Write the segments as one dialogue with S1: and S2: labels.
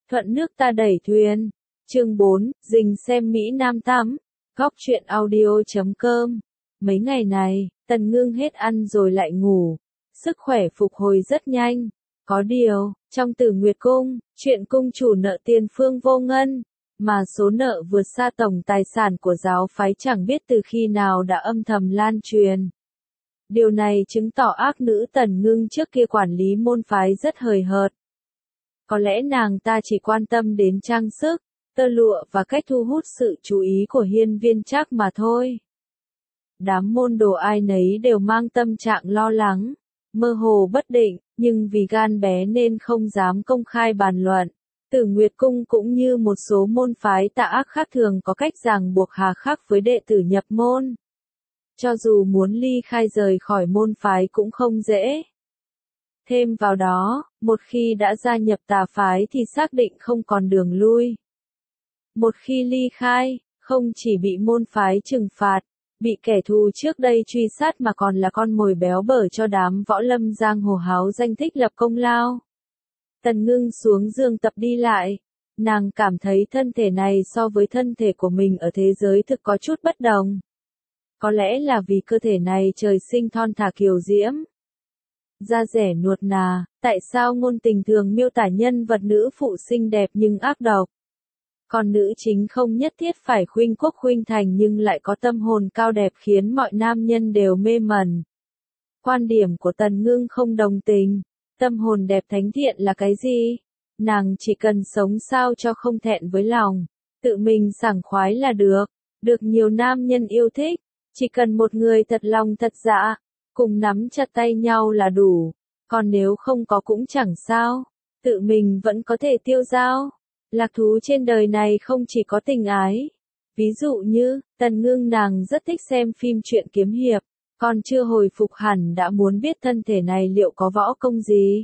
S1: Thuận nước ta đẩy thuyền. Chương 4, Dình xem Mỹ Nam tắm. Góc truyện audio.com. Mấy ngày này, Tần Ngưng hết ăn rồi lại ngủ. Sức khỏe phục hồi rất nhanh. Có điều, trong Tử Nguyệt Cung, chuyện cung chủ nợ tiền Phương Vô Ngân, mà số nợ vượt xa tổng tài sản của giáo phái chẳng biết từ khi nào đã âm thầm lan truyền. Điều này chứng tỏ ác nữ Tần Ngưng trước kia quản lý môn phái rất hời hợt. Có lẽ nàng ta chỉ quan tâm đến trang sức, tơ lụa và cách thu hút sự chú ý của hiên viên Trác mà thôi. Đám môn đồ ai nấy đều mang tâm trạng lo lắng, mơ hồ bất định, nhưng vì gan bé nên không dám công khai bàn luận. Tử Nguyệt Cung cũng như một số môn phái tà ác khác thường có cách ràng buộc hà khắc với đệ tử nhập môn. Cho dù muốn ly khai rời khỏi môn phái cũng không dễ. Thêm vào đó, một khi đã gia nhập tà phái thì xác định không còn đường lui. Một khi ly khai, không chỉ bị môn phái trừng phạt, bị kẻ thù trước đây truy sát mà còn là con mồi béo bở cho đám võ lâm giang hồ háo danh thích lập công lao. Tần Ngưng xuống giường tập đi lại. Nàng cảm thấy thân thể này so với thân thể của mình ở thế giới thực có chút bất đồng. Có lẽ là vì cơ thể này trời sinh thon thả kiều diễm. Da dẻ nuột nà, tại sao ngôn tình thường miêu tả nhân vật nữ phụ xinh đẹp nhưng ác độc? Còn nữ chính không nhất thiết phải khuynh quốc khuynh thành nhưng lại có tâm hồn cao đẹp khiến mọi nam nhân đều mê mẩn. Quan điểm của Tần Ngưng không đồng tình. Tâm hồn đẹp thánh thiện là cái gì? Nàng chỉ cần sống sao cho không thẹn với lòng, tự mình sảng khoái là được nhiều nam nhân yêu thích, chỉ cần một người thật lòng thật dạ, cùng nắm chặt tay nhau là đủ, còn nếu không có cũng chẳng sao, tự mình vẫn có thể tiêu dao. Lạc thú trên đời này không chỉ có tình ái. Ví dụ như, Tần Ngưng nàng rất thích xem phim truyện kiếm hiệp. Còn chưa hồi phục hẳn đã muốn biết thân thể này liệu có võ công gì.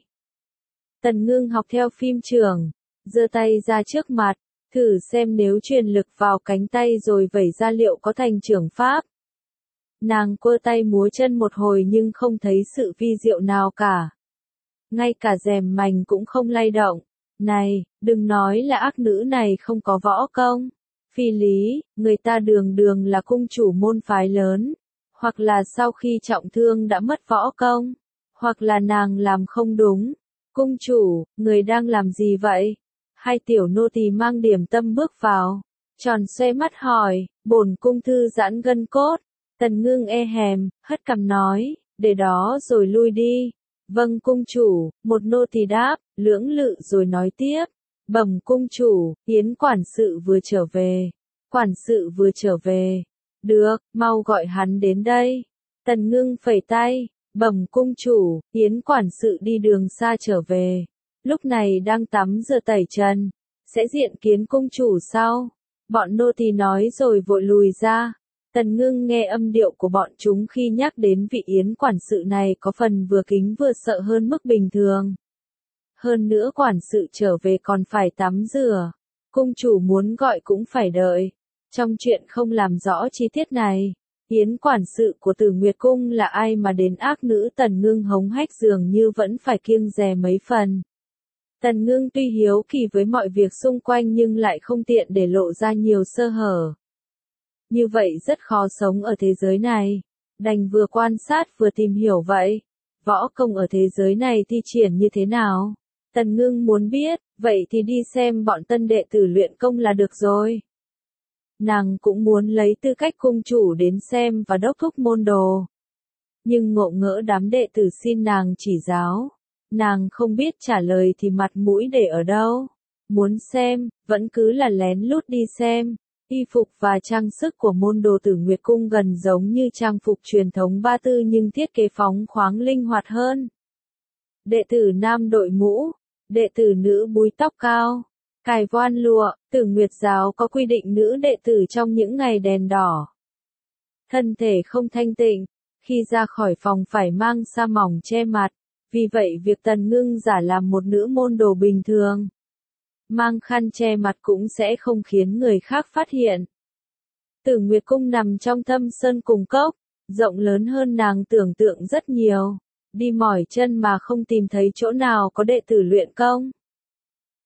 S1: Tần Ngưng học theo phim trưởng, giơ tay ra trước mặt, thử xem nếu truyền lực vào cánh tay rồi vẩy ra liệu có thành trưởng pháp. Nàng quơ tay múa chân một hồi nhưng không thấy sự vi diệu nào cả. Ngay cả rèm mành cũng không lay động. Này, đừng nói là ác nữ này không có võ công. Phi lý, người ta đường đường là cung chủ môn phái lớn. Hoặc là sau khi trọng thương đã mất võ công, hoặc là nàng làm không đúng. Cung chủ, người đang làm gì vậy? Hai tiểu nô tỳ mang điểm tâm bước vào, tròn xoe mắt hỏi, bổn cung thư giãn gân cốt. Tần Ngưng e hèm, hất cằm nói, để đó rồi lui đi. Vâng cung chủ, một nô tỳ đáp, lưỡng lự rồi nói tiếp. Bẩm cung chủ, Yến quản sự vừa trở về. Quản sự vừa trở về. Được, mau gọi hắn đến đây. Tần Ngưng phẩy tay, bẩm cung chủ, Yến quản sự đi đường xa trở về. Lúc này đang tắm rửa tẩy trần, sẽ diện kiến cung chủ sau. Bọn nô tỳ nói rồi vội lùi ra. Tần Ngưng nghe âm điệu của bọn chúng khi nhắc đến vị Yến quản sự này có phần vừa kính vừa sợ hơn mức bình thường. Hơn nữa quản sự trở về còn phải tắm rửa. Cung chủ muốn gọi cũng phải đợi. Trong chuyện không làm rõ chi tiết này, Yến quản sự của Tử Nguyệt Cung là ai mà đến ác nữ Tần Ngưng hống hách dường như vẫn phải kiêng dè mấy phần. Tần Ngưng tuy hiếu kỳ với mọi việc xung quanh nhưng lại không tiện để lộ ra nhiều sơ hở. Như vậy rất khó sống ở thế giới này, đành vừa quan sát vừa tìm hiểu vậy. Võ công ở thế giới này thi triển như thế nào? Tần Ngưng muốn biết, vậy thì đi xem bọn tân đệ tử luyện công là được rồi. Nàng cũng muốn lấy tư cách cung chủ đến xem và đốc thúc môn đồ. Nhưng ngộ ngỡ đám đệ tử xin nàng chỉ giáo. Nàng không biết trả lời thì mặt mũi để ở đâu. Muốn xem, vẫn cứ là lén lút đi xem. Y phục và trang sức của môn đồ Tử Nguyệt Cung gần giống như trang phục truyền thống Ba Tư nhưng thiết kế phóng khoáng linh hoạt hơn. Đệ tử nam đội mũ, đệ tử nữ búi tóc cao. Cài voan lụa, Tử Nguyệt giáo có quy định nữ đệ tử trong những ngày đèn đỏ. Thân thể không thanh tịnh, khi ra khỏi phòng phải mang sa mỏng che mặt, vì vậy việc Tần Ngưng giả làm một nữ môn đồ bình thường. Mang khăn che mặt cũng sẽ không khiến người khác phát hiện. Tử Nguyệt Cung nằm trong thâm sơn cùng cốc, rộng lớn hơn nàng tưởng tượng rất nhiều. Đi mỏi chân mà không tìm thấy chỗ nào có đệ tử luyện công.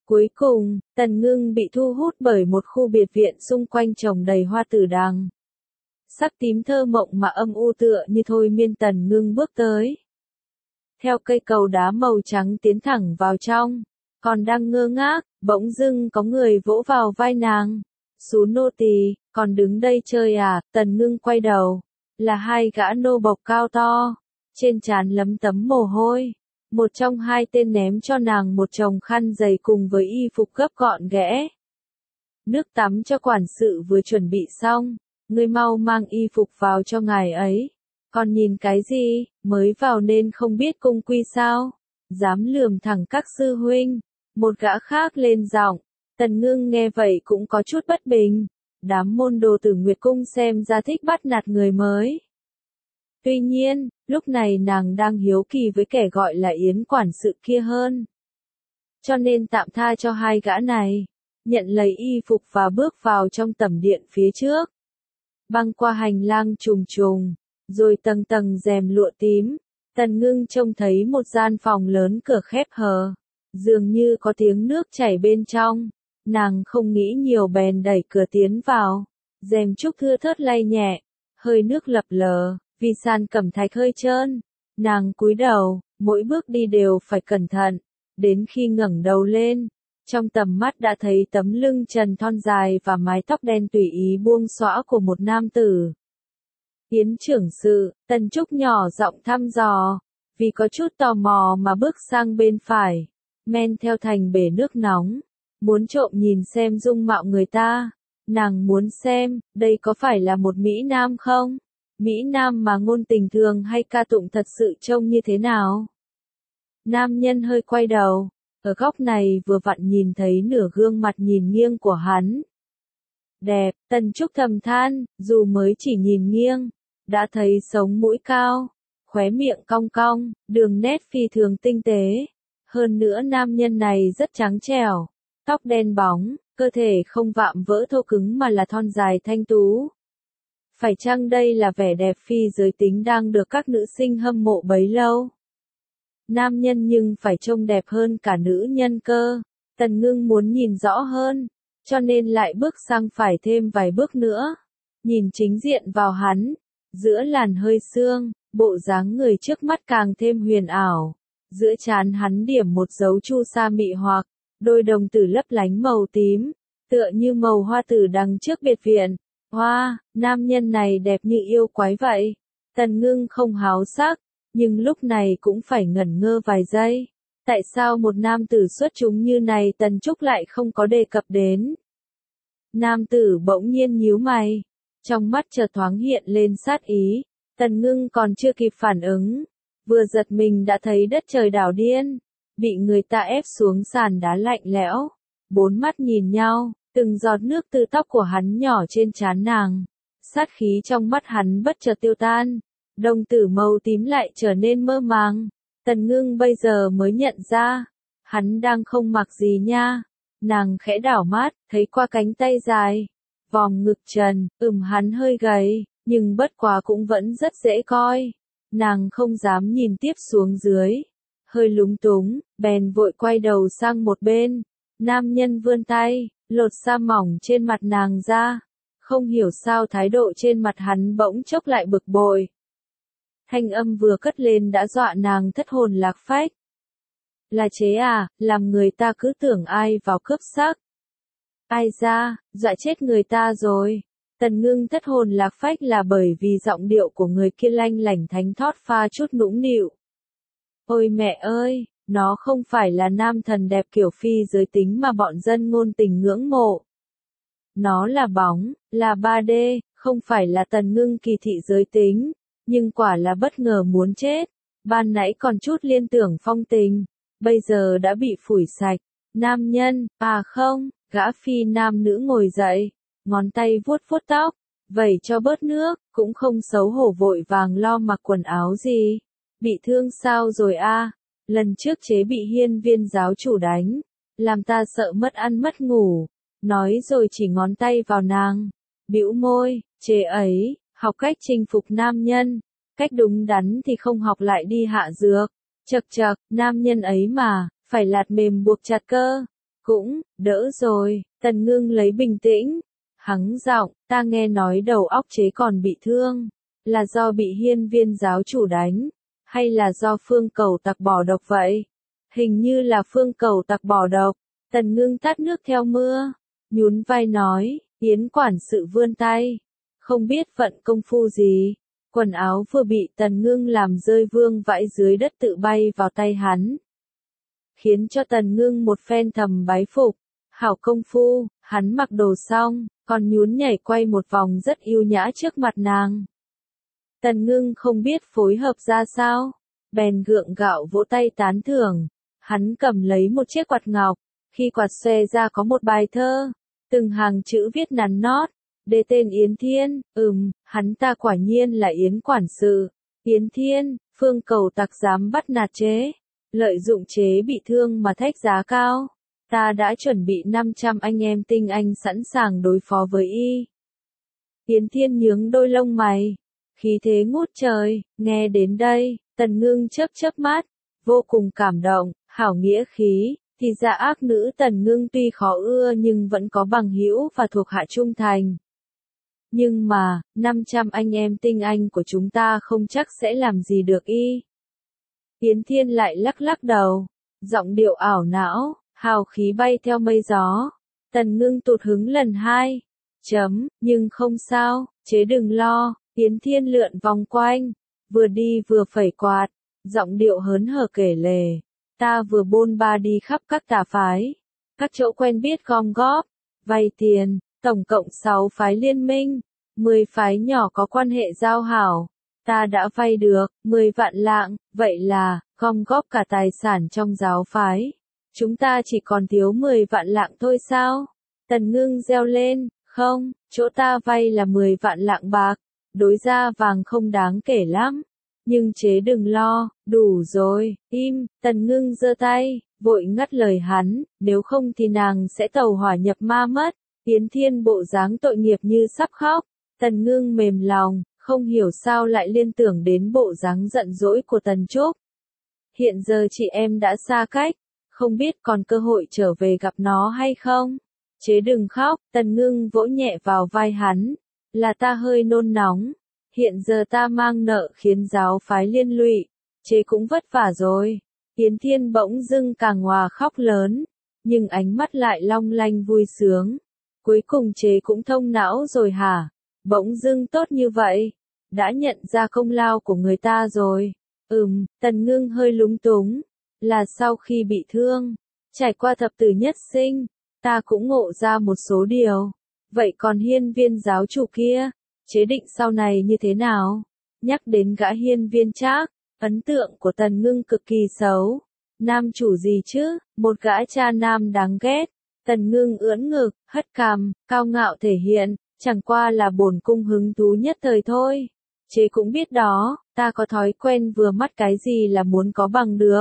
S1: Cuối cùng, Tần Ngưng bị thu hút bởi một khu biệt viện xung quanh trồng đầy hoa tử đằng. Sắc tím thơ mộng mà âm u tựa như thôi miên Tần Ngưng bước tới. Theo cây cầu đá màu trắng tiến thẳng vào trong, còn đang ngơ ngác, bỗng dưng có người vỗ vào vai nàng. Xú nô tỳ, còn đứng đây chơi à? Tần Ngưng quay đầu, là hai gã nô bộc cao to, trên trán lấm tấm mồ hôi. Một trong hai tên ném cho nàng một chồng khăn giày cùng với y phục gấp gọn ghẽ. Nước tắm cho quản sự vừa chuẩn bị xong, ngươi mau mang y phục vào cho ngài ấy. Còn nhìn cái gì, mới vào nên không biết cung quy sao? Dám lườm thẳng các sư huynh. Một gã khác lên giọng. Tần Ngưng nghe vậy cũng có chút bất bình. Đám môn đồ Tử Nguyệt Cung xem ra thích bắt nạt người mới. Tuy nhiên, lúc này nàng đang hiếu kỳ với kẻ gọi là Yến quản sự kia hơn. Cho nên tạm tha cho hai gã này, nhận lấy y phục và bước vào trong tẩm điện phía trước. Băng qua hành lang trùng trùng, rồi tầng tầng rèm lụa tím, Tần Ngưng trông thấy một gian phòng lớn cửa khép hờ, dường như có tiếng nước chảy bên trong. Nàng không nghĩ nhiều bèn đẩy cửa tiến vào, rèm trúc thưa thớt lay nhẹ, hơi nước lập lờ. Vì sàn cẩm thạch hơi trơn, nàng cúi đầu, mỗi bước đi đều phải cẩn thận, đến khi ngẩng đầu lên, trong tầm mắt đã thấy tấm lưng trần thon dài và mái tóc đen tùy ý buông xõa của một nam tử. Yến trưởng sự, Tần Trúc nhỏ giọng thăm dò, vì có chút tò mò mà bước sang bên phải, men theo thành bể nước nóng, muốn trộm nhìn xem dung mạo người ta, nàng muốn xem, đây có phải là một Mỹ Nam không? Mỹ Nam mà ngôn tình thường hay ca tụng thật sự trông như thế nào? Nam nhân hơi quay đầu, ở góc này vừa vặn nhìn thấy nửa gương mặt nhìn nghiêng của hắn. Đẹp, Tần Trúc thầm than, dù mới chỉ nhìn nghiêng, đã thấy sống mũi cao, khóe miệng cong cong, đường nét phi thường tinh tế. Hơn nữa nam nhân này rất trắng trẻo, tóc đen bóng, cơ thể không vạm vỡ thô cứng mà là thon dài thanh tú. Phải chăng đây là vẻ đẹp phi giới tính đang được các nữ sinh hâm mộ bấy lâu? Nam nhân nhưng phải trông đẹp hơn cả nữ nhân cơ. Tần Ngưng muốn nhìn rõ hơn, cho nên lại bước sang phải thêm vài bước nữa. Nhìn chính diện vào hắn, giữa làn hơi sương, bộ dáng người trước mắt càng thêm huyền ảo. Giữa trán hắn điểm một dấu chu sa mị hoặc, đôi đồng tử lấp lánh màu tím, tựa như màu hoa tử đằng trước biệt viện. Hoa, nam nhân này đẹp như yêu quái vậy. Tần Ngưng không háo sắc, nhưng lúc này cũng phải ngẩn ngơ vài giây. Tại sao một nam tử xuất chúng như này Tần Trúc lại không có đề cập đến? Nam tử bỗng nhiên nhíu mày, trong mắt chợt thoáng hiện lên sát ý. Tần Ngưng còn chưa kịp phản ứng, vừa giật mình đã thấy đất trời đảo điên, bị người ta ép xuống sàn đá lạnh lẽo. Bốn mắt nhìn nhau. Từng giọt nước từ tóc của hắn nhỏ trên trán nàng. Sát khí trong mắt hắn bất chợt tiêu tan. Đồng tử màu tím lại trở nên mơ màng. Tần Ngưng bây giờ mới nhận ra. Hắn đang không mặc gì nha. Nàng khẽ đảo mắt, thấy qua cánh tay dài. Vòng ngực trần, hắn hơi gầy, nhưng bất quá cũng vẫn rất dễ coi. Nàng không dám nhìn tiếp xuống dưới. Hơi lúng túng, bèn vội quay đầu sang một bên. Nam nhân vươn tay, lột sa mỏng trên mặt nàng ra. Không hiểu sao thái độ trên mặt hắn bỗng chốc lại bực bội. Thanh âm vừa cất lên đã dọa nàng thất hồn lạc phách. Là chế à, làm người ta cứ tưởng ai vào cướp sắc. Ai ra, dọa chết người ta rồi. Tần Ngưng thất hồn lạc phách là bởi vì giọng điệu của người kia lanh lảnh thánh thót pha chút nũng nịu. Ôi mẹ ơi, nó không phải là nam thần đẹp kiểu phi giới tính mà bọn dân ngôn tình ngưỡng mộ. Nó là bóng, là 3D, không phải là Tần Ngưng kỳ thị giới tính, nhưng quả là bất ngờ muốn chết. Ban nãy còn chút liên tưởng phong tình, bây giờ đã bị phủi sạch. Nam nhân, à không, gã phi nam nữ ngồi dậy, ngón tay vuốt vuốt tóc, vẩy cho bớt nước, cũng không xấu hổ vội vàng lo mặc quần áo gì. Bị thương sao rồi a? Lần trước chế bị hiên viên giáo chủ đánh, làm ta sợ mất ăn mất ngủ. Nói rồi chỉ ngón tay vào nàng, bĩu môi, chế ấy, học cách chinh phục nam nhân, cách đúng đắn thì không học lại đi hạ dược. Chậc chậc, nam nhân ấy mà, phải lạt mềm buộc chặt cơ. Cũng, đỡ rồi, Tần Ngưng lấy bình tĩnh. Hắng giọng, ta nghe nói đầu óc chế còn bị thương. Là do bị hiên viên giáo chủ đánh, hay là do phương cầu tặc bỏ độc vậy? Hình như là phương cầu tặc bỏ độc. Tần Ngưng tát nước theo mưa, nhún vai nói, Yến quản sự vươn tay. Không biết vận công phu gì, quần áo vừa bị Tần Ngưng làm rơi vương vãi dưới đất tự bay vào tay hắn. Khiến cho Tần Ngưng một phen thầm bái phục, hảo công phu, hắn mặc đồ xong, còn nhún nhảy quay một vòng rất yêu nhã trước mặt nàng. Tần Ngưng không biết phối hợp ra sao, bèn gượng gạo vỗ tay tán thưởng. Hắn cầm lấy một chiếc quạt ngọc, khi quạt xòe ra có một bài thơ, từng hàng chữ viết nắn nót, đề tên Yến Thiên. Hắn ta quả nhiên là Yến quản sự. Yến Thiên, phương cầu tặc dám bắt nạt chế, lợi dụng chế bị thương mà thách giá cao. Ta đã chuẩn bị 500 anh em tinh anh sẵn sàng đối phó với y. Yến Thiên nhướng đôi lông mày, khí thế ngút trời. Nghe đến đây, Tần Ngưng chớp chớp mắt, vô cùng cảm động. Hảo nghĩa khí, thì ra ác nữ Tần Ngưng tuy khó ưa nhưng vẫn có bằng hữu và thuộc hạ trung thành. Nhưng mà, 500 anh em tinh anh của chúng ta không chắc sẽ làm gì được y. Yến Thiên lại lắc lắc đầu, giọng điệu ảo não, hào khí bay theo mây gió. Tần Ngưng tụt hứng lần hai. Nhưng không sao, chế đừng lo. Yến Thiên lượn vòng quanh, vừa đi vừa phẩy quạt, giọng điệu hớn hở kể lể. Ta vừa bôn ba đi khắp các tà phái, các chỗ quen biết gom góp, vay tiền, tổng cộng 6 phái liên minh, 10 phái nhỏ có quan hệ giao hảo. Ta đã vay được 10 vạn lạng, vậy là gom góp cả tài sản trong giáo phái. Chúng ta chỉ còn thiếu 10 vạn lạng thôi sao? Tần Ngưng reo lên, không, chỗ ta vay là 10 vạn lạng bạc, đối ra vàng không đáng kể lắm. Nhưng chế đừng lo, đủ rồi, im. Tần Ngưng giơ tay, vội ngắt lời hắn, nếu không thì nàng sẽ tàu hỏa nhập ma mất. Yến Thiên bộ dáng tội nghiệp như sắp khóc. Tần Ngưng mềm lòng, không hiểu sao lại liên tưởng đến bộ dáng giận dỗi của Tần Trúc. Hiện giờ chị em đã xa cách, không biết còn cơ hội trở về gặp nó hay không. Chế đừng khóc, Tần Ngưng vỗ nhẹ vào vai hắn, là ta hơi nôn nóng. Hiện giờ ta mang nợ khiến giáo phái liên lụy, chế cũng vất vả rồi. Yến Thiên bỗng dưng càng hòa khóc lớn, nhưng ánh mắt lại long lanh vui sướng. Cuối cùng chế cũng thông não rồi hả? Bỗng dưng tốt như vậy, đã nhận ra công lao của người ta rồi. Tần Ngưng hơi lúng túng, là sau khi bị thương, trải qua thập tử nhất sinh, ta cũng ngộ ra một số điều. Vậy còn hiên viên giáo chủ kia, chế định sau này như thế nào? Nhắc đến gã hiên viên Trác, ấn tượng của Tần Ngưng cực kỳ xấu. Nam chủ gì chứ, một gã cha nam đáng ghét. Tần Ngưng ưỡn ngực, hất cằm, cao ngạo thể hiện, chẳng qua là bổn cung hứng thú nhất thời thôi. Chế cũng biết đó, ta có thói quen vừa mắt cái gì là muốn có bằng được.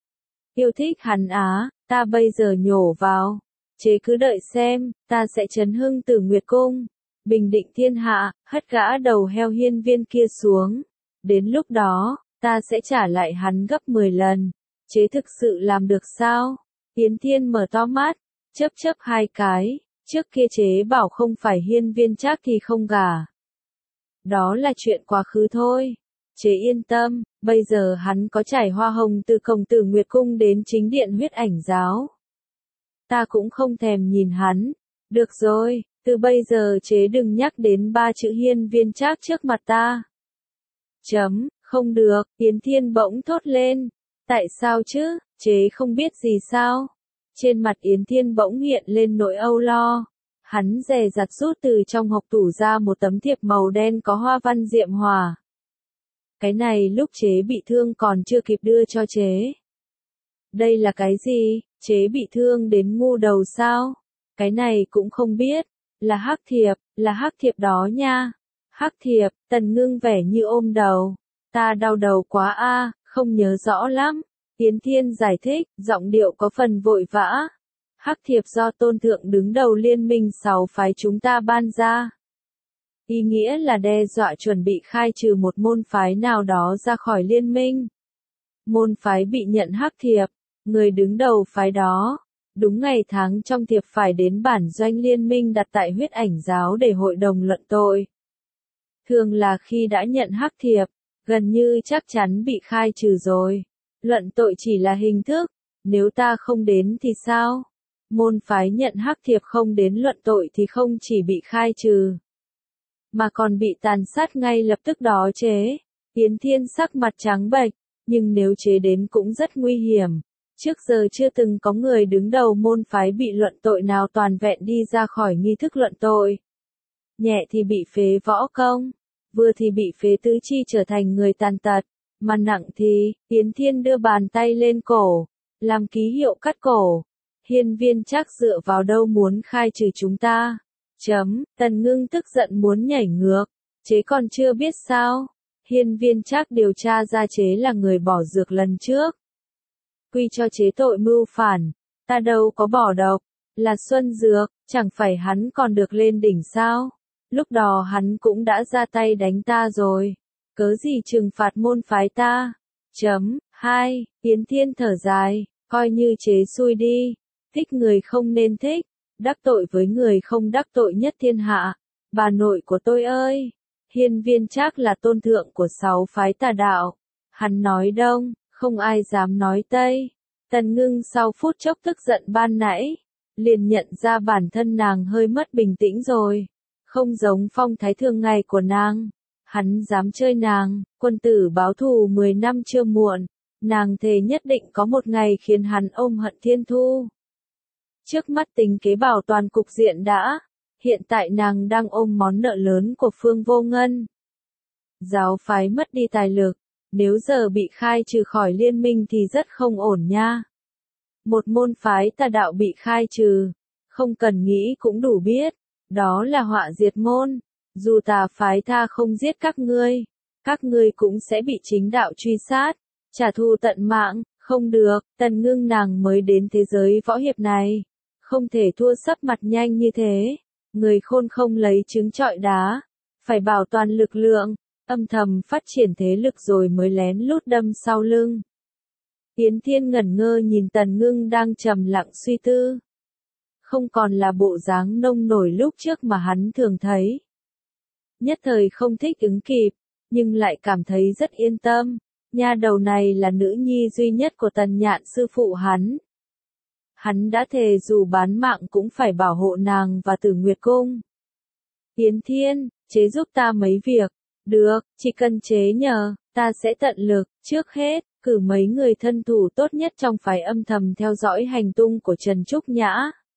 S1: Yêu thích hắn á, ta bây giờ nhổ vào. Chế cứ đợi xem, ta sẽ chấn hưng Tử Nguyệt Cung, bình định thiên hạ, hất gã đầu heo hiên viên kia xuống. Đến lúc đó, ta sẽ trả lại hắn gấp 10 lần. Chế thực sự làm được sao? Yến Thiên mở to mắt, chớp chớp hai cái, trước kia chế bảo không phải hiên viên Trác thì không gả. Đó là chuyện quá khứ thôi. Chế yên tâm, bây giờ hắn có trải hoa hồng từ cổng Tử Nguyệt Cung đến chính điện huyết ảnh giáo. Ta cũng không thèm nhìn hắn. Được rồi, từ bây giờ chế đừng nhắc đến 3 chữ hiên viên Trác trước mặt ta. Không được, Yến Thiên bỗng thốt lên. Tại sao chứ, chế không biết gì sao? Trên mặt Yến Thiên bỗng hiện lên nỗi âu lo. Hắn dè dặt rút từ trong hộc tủ ra một tấm thiệp màu đen có hoa văn diệm hòa. Cái này lúc chế bị thương còn chưa kịp đưa cho chế. Đây là cái gì? Chế bị thương đến ngu đầu sao? Cái này cũng không biết. Là hắc thiệp đó nha. Hắc thiệp, Tần Ngưng vẻ như ôm đầu. Ta đau đầu quá a, không nhớ rõ lắm. Yến Thiên giải thích, giọng điệu có phần vội vã. Hắc thiệp do tôn thượng đứng đầu liên minh 6 phái chúng ta ban ra. Ý nghĩa là đe dọa chuẩn bị khai trừ một môn phái nào đó ra khỏi liên minh. Môn phái bị nhận hắc thiệp, người đứng đầu phái đó, Đúng ngày tháng trong thiệp phải đến bản doanh liên minh đặt tại huyết ảnh giáo để hội đồng luận tội. Thường là khi đã nhận hắc thiệp, gần như chắc chắn bị khai trừ rồi. Luận tội chỉ là hình thức, nếu ta không đến thì sao? Môn phái nhận hắc thiệp không đến luận tội thì không chỉ bị khai trừ, mà còn bị tàn sát ngay lập tức đó chế. Yến Thiên sắc mặt trắng bệch, nhưng nếu chế đến cũng rất nguy hiểm. Trước giờ chưa từng có người đứng đầu môn phái bị luận tội nào toàn vẹn đi ra khỏi nghi thức luận tội. Nhẹ thì bị phế võ công, vừa thì bị phế tứ chi trở thành người tàn tật, mà nặng thì, Yến Thiên đưa bàn tay lên cổ, làm ký hiệu cắt cổ. Hiên Viên Trác dựa vào đâu muốn khai trừ chúng ta? Tần Ngưng tức giận muốn nhảy ngược, chế còn chưa biết sao? Hiên Viên Trác điều tra ra chế là người bỏ dược lần trước. Quy cho chế tội mưu phản, ta đâu có bỏ độc, là Xuân Dược, chẳng phải hắn còn được lên đỉnh sao? Lúc đó hắn cũng đã ra tay đánh ta rồi, cớ gì trừng phạt môn phái ta? Yến Thiên thở dài, coi như chế xui đi, thích người không nên thích, đắc tội với người không đắc tội nhất thiên hạ. Bà nội của tôi ơi! Hiên Viên Trác là tôn thượng của 6 phái tà đạo. Hắn nói đông, không ai dám nói tây. Tần Ngưng sau phút chốc tức giận ban nãy, liền nhận ra bản thân nàng hơi mất bình tĩnh rồi. Không giống phong thái thường ngày của nàng. Hắn dám chơi nàng, quân tử báo thù 10 năm chưa muộn. Nàng thề nhất định có một ngày khiến hắn ôm hận thiên thu. Trước mắt tính kế bảo toàn cục diện đã. Hiện tại nàng đang ôm món nợ lớn của Phương Vô Ngân. Giáo phái mất đi tài lực, nếu giờ bị khai trừ khỏi liên minh thì rất không ổn nha. Một môn phái tà đạo bị khai trừ, không cần nghĩ cũng đủ biết, đó là họa diệt môn. Dù tà phái tha không giết các ngươi cũng sẽ bị chính đạo truy sát, trả thù tận mạng. Không được, Tần Ngưng nàng mới đến thế giới võ hiệp này, không thể thua sấp mặt nhanh như thế. Người khôn không lấy trứng trọi đá, phải bảo toàn lực lượng, âm thầm phát triển thế lực rồi mới lén lút đâm sau lưng. Yến Thiên ngẩn ngơ nhìn Tần Ngưng đang trầm lặng suy tư. Không còn là bộ dáng nông nổi lúc trước mà hắn thường thấy. Nhất thời không thích ứng kịp, nhưng lại cảm thấy rất yên tâm. Nha đầu này là nữ nhi duy nhất của Tần Nhạn sư phụ hắn. Hắn đã thề dù bán mạng cũng phải bảo hộ nàng và Tử Nguyệt Cung. Yến Thiên, chế giúp ta mấy việc. Được, chỉ cần chế nhờ, ta sẽ tận lực. Trước hết, cử mấy người thân thủ tốt nhất trong phái âm thầm theo dõi hành tung của Trần Trúc Nhã.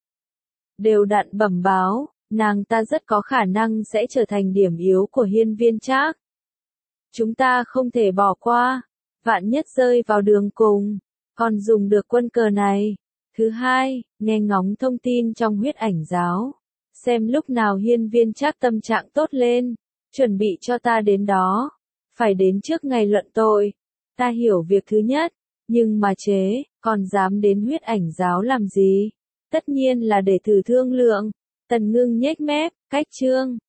S1: Đều đặn bẩm báo, nàng ta rất có khả năng sẽ trở thành điểm yếu của Hiên Viên Trác. Chúng ta không thể bỏ qua, vạn nhất rơi vào đường cùng, còn dùng được quân cờ này. Thứ hai, nghe ngóng thông tin trong huyết ảnh giáo, xem lúc nào Hiên Viên Trác tâm trạng tốt lên, chuẩn bị cho ta đến đó, phải đến trước ngày luận tội. Ta hiểu việc thứ nhất, nhưng mà chế, còn dám đến huyết ảnh giáo làm gì? Tất nhiên là để thử thương lượng. Tần Ngưng nhếch mép, cách chương.